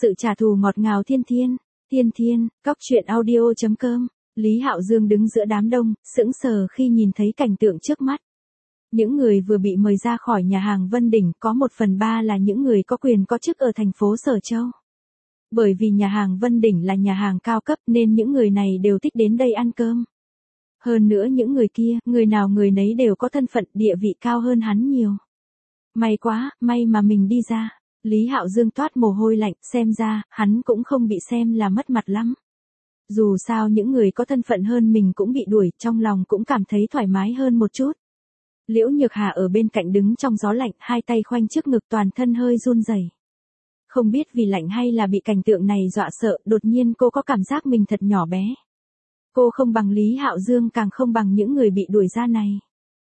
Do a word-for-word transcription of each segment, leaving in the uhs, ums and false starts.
Sự trả thù ngọt ngào thiên thiên, thiên thiên, cóc truyện audio chấm com. Lý Hạo Dương đứng giữa đám đông, sững sờ khi nhìn thấy cảnh tượng trước mắt. Những người vừa bị mời ra khỏi nhà hàng Vân Đỉnh có một phần ba là những người có quyền có chức ở thành phố Sở Châu. Bởi vì nhà hàng Vân Đỉnh là nhà hàng cao cấp nên những người này đều thích đến đây ăn cơm. Hơn nữa những người kia, người nào người nấy đều có thân phận địa vị cao hơn hắn nhiều. May quá, may mà mình đi ra. Lý Hạo Dương toát mồ hôi lạnh, xem ra, hắn cũng không bị xem là mất mặt lắm. Dù sao những người có thân phận hơn mình cũng bị đuổi, trong lòng cũng cảm thấy thoải mái hơn một chút. Liễu Nhược Hà ở bên cạnh đứng trong gió lạnh, hai tay khoanh trước ngực, toàn thân hơi run rẩy. Không biết vì lạnh hay là bị cảnh tượng này dọa sợ, đột nhiên cô có cảm giác mình thật nhỏ bé. Cô không bằng Lý Hạo Dương, càng không bằng những người bị đuổi ra này.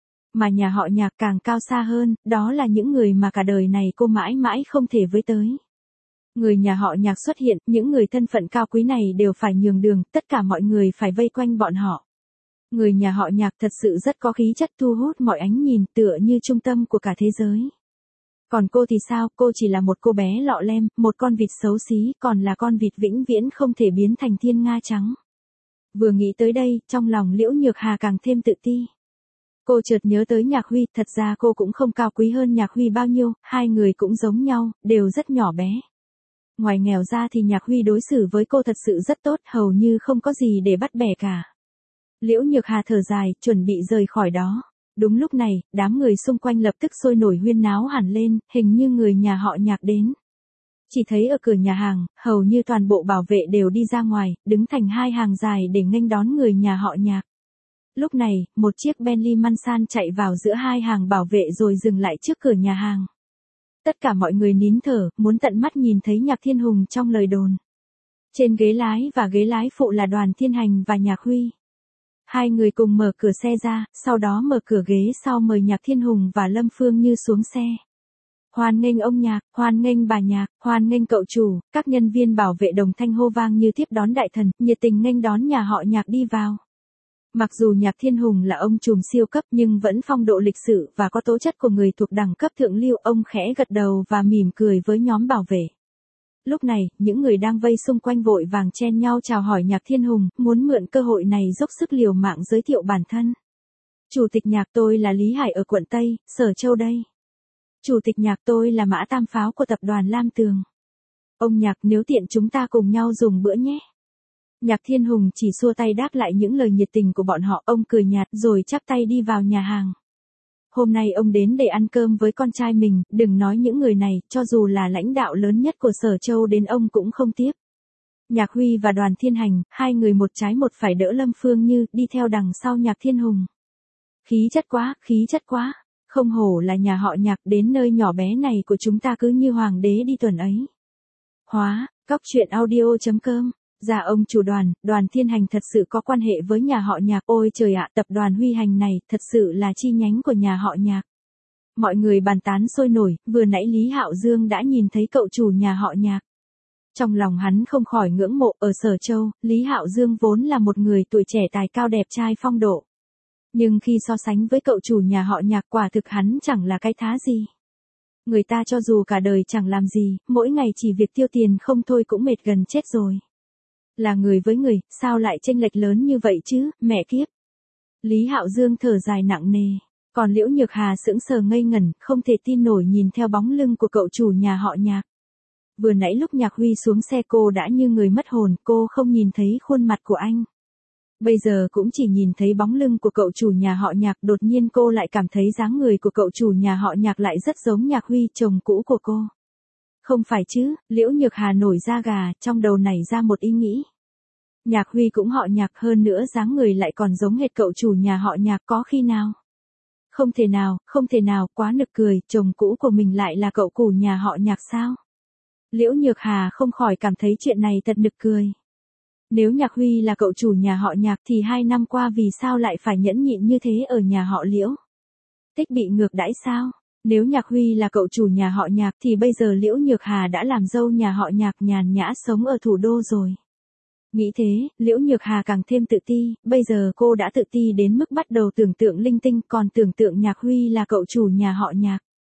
Mà nhà họ Nhạc càng cao xa hơn, đó là những người mà cả đời này cô mãi mãi không thể với tới. Người nhà họ Nhạc xuất hiện, những người thân phận cao quý này đều phải nhường đường, tất cả mọi người phải vây quanh bọn họ. Người nhà họ Nhạc thật sự rất có khí chất, thu hút mọi ánh nhìn, tựa như trung tâm của cả thế giới. Còn cô thì sao, cô chỉ là một cô bé lọ lem, một con vịt xấu xí, còn là con vịt vĩnh viễn không thể biến thành thiên nga trắng. Vừa nghĩ tới đây, trong lòng Liễu Nhược Hà càng thêm tự ti. Cô chợt nhớ tới Nhạc Huy, thật ra cô cũng không cao quý hơn Nhạc Huy bao nhiêu, hai người cũng giống nhau, đều rất nhỏ bé. Ngoài nghèo ra thì Nhạc Huy đối xử với cô thật sự rất tốt, hầu như không có gì để bắt bẻ cả. Liễu Nhược Hà thở dài, chuẩn bị rời khỏi đó. Đúng lúc này, đám người xung quanh lập tức sôi nổi huyên náo hẳn lên, hình như người nhà họ Nhạc đến. Chỉ thấy ở cửa nhà hàng, hầu như toàn bộ bảo vệ đều đi ra ngoài, đứng thành hai hàng dài để nghênh đón người nhà họ Nhạc. Lúc này, một chiếc Bentley Mansan chạy vào giữa hai hàng bảo vệ rồi dừng lại trước cửa nhà hàng. Tất cả mọi người nín thở, muốn tận mắt nhìn thấy Nhạc Thiên Hùng trong lời đồn. Trên ghế lái và ghế lái phụ là Đoàn Thiên Hành và Nhạc Huy. Hai người cùng mở cửa xe ra, sau đó mở cửa ghế sau mời Nhạc Thiên Hùng và Lâm Phương Như xuống xe. Hoan nghênh ông Nhạc, hoan nghênh bà Nhạc, hoan nghênh cậu chủ, các nhân viên bảo vệ đồng thanh hô vang như tiếp đón đại thần, nhiệt tình nghênh đón nhà họ Nhạc đi vào. Mặc dù Nhạc Thiên Hùng là ông trùm siêu cấp nhưng vẫn phong độ lịch sự và có tố chất của người thuộc đẳng cấp thượng lưu, ông khẽ gật đầu và mỉm cười với nhóm bảo vệ. Lúc này, những người đang vây xung quanh vội vàng chen nhau chào hỏi Nhạc Thiên Hùng, muốn mượn cơ hội này dốc sức liều mạng giới thiệu bản thân. Chủ tịch Nhạc, tôi là Lý Hải ở quận Tây, Sở Châu đây. Chủ tịch Nhạc, tôi là Mã Tam Pháo của tập đoàn Lam Tường. Ông Nhạc, nếu tiện chúng ta cùng nhau dùng bữa nhé. Nhạc Thiên Hùng chỉ xua tay đáp lại những lời nhiệt tình của bọn họ, ông cười nhạt rồi chắp tay đi vào nhà hàng. Hôm nay ông đến để ăn cơm với con trai mình, đừng nói những người này, cho dù là lãnh đạo lớn nhất của Sở Châu đến ông cũng không tiếp. Nhạc Huy và Đoàn Thiên Hành, hai người một trái một phải đỡ Lâm Phương Như, đi theo đằng sau Nhạc Thiên Hùng. Khí chất quá, khí chất quá, không hổ là nhà họ Nhạc, đến nơi nhỏ bé này của chúng ta cứ như hoàng đế đi tuần ấy. Hóa, cóc truyện audio chấm com. Dạ ông chủ Đoàn, Đoàn Thiên Hành thật sự có quan hệ với nhà họ Nhạc, ôi trời ạ, tập đoàn Huy Hành này, thật sự là chi nhánh của nhà họ Nhạc. Mọi người bàn tán sôi nổi, vừa nãy Lý Hạo Dương đã nhìn thấy cậu chủ nhà họ Nhạc. Trong lòng hắn không khỏi ngưỡng mộ, ở Sở Châu, Lý Hạo Dương vốn là một người tuổi trẻ tài cao đẹp trai phong độ. Nhưng khi so sánh với cậu chủ nhà họ Nhạc, quả thực hắn chẳng là cái thá gì. Người ta cho dù cả đời chẳng làm gì, mỗi ngày chỉ việc tiêu tiền không thôi cũng mệt gần chết rồi. Là người với người, sao lại chênh lệch lớn như vậy chứ, mẹ kiếp. Lý Hạo Dương thở dài nặng nề, còn Liễu Nhược Hà sững sờ ngây ngẩn, không thể tin nổi nhìn theo bóng lưng của cậu chủ nhà họ Nhạc. Vừa nãy lúc Nhạc Huy xuống xe cô đã như người mất hồn, cô không nhìn thấy khuôn mặt của anh. Bây giờ cũng chỉ nhìn thấy bóng lưng của cậu chủ nhà họ Nhạc, đột nhiên cô lại cảm thấy dáng người của cậu chủ nhà họ Nhạc lại rất giống Nhạc Huy, chồng cũ của cô. Không phải chứ, Liễu Nhược Hà nổi da gà, trong đầu nảy ra một ý nghĩ. Nhạc Huy cũng họ Nhạc, hơn nữa dáng người lại còn giống hệt cậu chủ nhà họ Nhạc, có khi nào? Không thể nào, không thể nào, quá nực cười, chồng cũ của mình lại là cậu chủ nhà họ Nhạc sao? Liễu Nhược Hà không khỏi cảm thấy chuyện này thật nực cười. Nếu Nhạc Huy là cậu chủ nhà họ Nhạc thì hai năm qua vì sao lại phải nhẫn nhịn như thế ở nhà họ Liễu? Tích bị ngược đãi sao? Nếu Nhạc Huy là cậu chủ nhà họ Nhạc thì bây giờ Liễu Nhược Hà đã làm dâu nhà họ Nhạc, nhàn nhã sống ở thủ đô rồi. Nghĩ thế, Liễu Nhược Hà càng thêm tự ti, bây giờ cô đã tự ti đến mức bắt đầu tưởng tượng linh tinh, còn tưởng tượng Nhạc Huy là cậu chủ nhà họ Nhạc.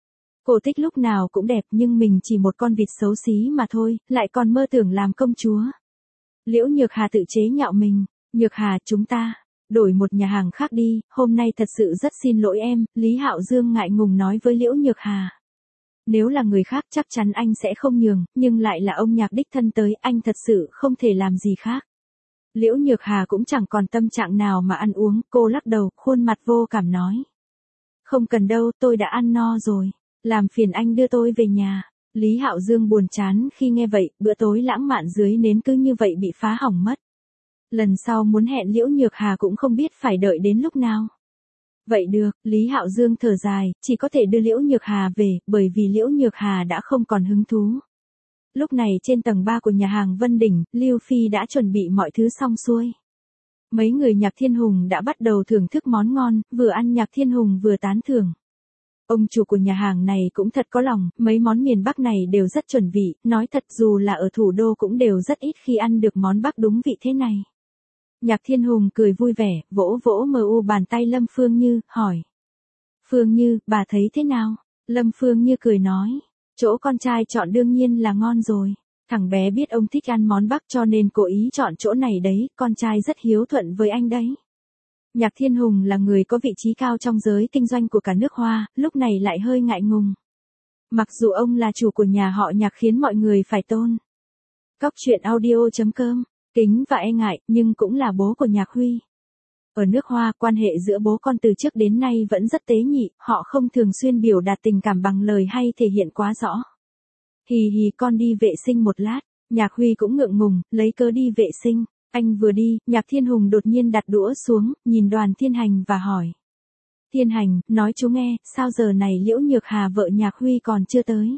Cô Tích lúc nào cũng đẹp nhưng mình chỉ một con vịt xấu xí mà thôi, lại còn mơ tưởng làm công chúa. Liễu Nhược Hà tự chế nhạo mình, Nhược Hà chúng ta, đổi một nhà hàng khác đi, hôm nay thật sự rất xin lỗi em, Lý Hạo Dương ngại ngùng nói với Liễu Nhược Hà. Nếu là người khác chắc chắn anh sẽ không nhường, nhưng lại là ông nhạc đích thân tới, anh thật sự không thể làm gì khác. Liễu Nhược Hà cũng chẳng còn tâm trạng nào mà ăn uống, cô lắc đầu, khuôn mặt vô cảm nói. Không cần đâu, tôi đã ăn no rồi, làm phiền anh đưa tôi về nhà. Lý Hạo Dương buồn chán khi nghe vậy, bữa tối lãng mạn dưới nến cứ như vậy bị phá hỏng mất. Lần sau muốn hẹn Liễu Nhược Hà cũng không biết phải đợi đến lúc nào. Vậy được, Lý Hạo Dương thở dài, chỉ có thể đưa Liễu Nhược Hà về, bởi vì Liễu Nhược Hà đã không còn hứng thú. Lúc này trên tầng ba của nhà hàng Vân Đỉnh, Lưu Phi đã chuẩn bị mọi thứ xong xuôi. Mấy người Nhạc Thiên Hùng đã bắt đầu thưởng thức món ngon, vừa ăn Nhạc Thiên Hùng vừa tán thưởng. Ông chủ của nhà hàng này cũng thật có lòng, mấy món miền Bắc này đều rất chuẩn vị, nói thật dù là ở thủ đô cũng đều rất ít khi ăn được món Bắc đúng vị thế này. Nhạc Thiên Hùng cười vui vẻ, vỗ vỗ mờ u bàn tay Lâm Phương Như, hỏi. Phương Như, bà thấy thế nào? Lâm Phương Như cười nói, chỗ con trai chọn đương nhiên là ngon rồi. Thằng bé biết ông thích ăn món Bắc cho nên cố ý chọn chỗ này đấy, con trai rất hiếu thuận với anh đấy. Nhạc Thiên Hùng là người có vị trí cao trong giới kinh doanh của cả nước Hoa, lúc này lại hơi ngại ngùng. Mặc dù ông là chủ của nhà họ Nhạc khiến mọi người phải tôn. Cóc truyện audio chấm com, kính và e ngại, nhưng cũng là bố của Nhạc Huy. Ở nước Hoa, quan hệ giữa bố con từ trước đến nay vẫn rất tế nhị, họ không thường xuyên biểu đạt tình cảm bằng lời hay thể hiện quá rõ. Hì hì con đi vệ sinh một lát, Nhạc Huy cũng ngượng ngùng, lấy cớ đi vệ sinh. Anh vừa đi, Nhạc Thiên Hùng đột nhiên đặt đũa xuống, nhìn Đoàn Thiên Hành và hỏi. Thiên Hành, nói chú nghe, sao giờ này Liễu Nhược Hà vợ Nhạc Huy còn chưa tới?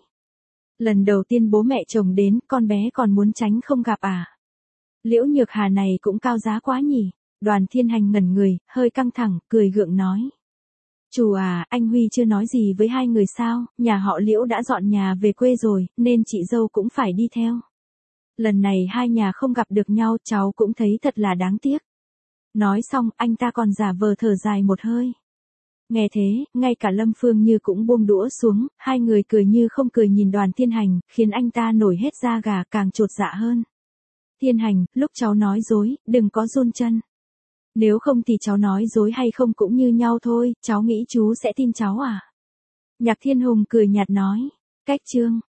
Lần đầu tiên bố mẹ chồng đến, con bé còn muốn tránh không gặp à? Liễu Nhược Hà này cũng cao giá quá nhỉ? Đoàn Thiên Hành ngẩn người, hơi căng thẳng, cười gượng nói. Chủ à, anh Huy chưa nói gì với hai người sao, nhà họ Liễu đã dọn nhà về quê rồi, nên chị dâu cũng phải đi theo. Lần này hai nhà không gặp được nhau, cháu cũng thấy thật là đáng tiếc. Nói xong, anh ta còn giả vờ thở dài một hơi. Nghe thế, ngay cả Lâm Phương Như cũng buông đũa xuống, hai người cười như không cười nhìn Đoàn Thiên Hành, khiến anh ta nổi hết da gà càng chột dạ hơn. Thiên Hành, lúc cháu nói dối, đừng có run chân. Nếu không thì cháu nói dối hay không cũng như nhau thôi, cháu nghĩ chú sẽ tin cháu à? Nhạc Thiên Hùng cười nhạt nói. Cách chương.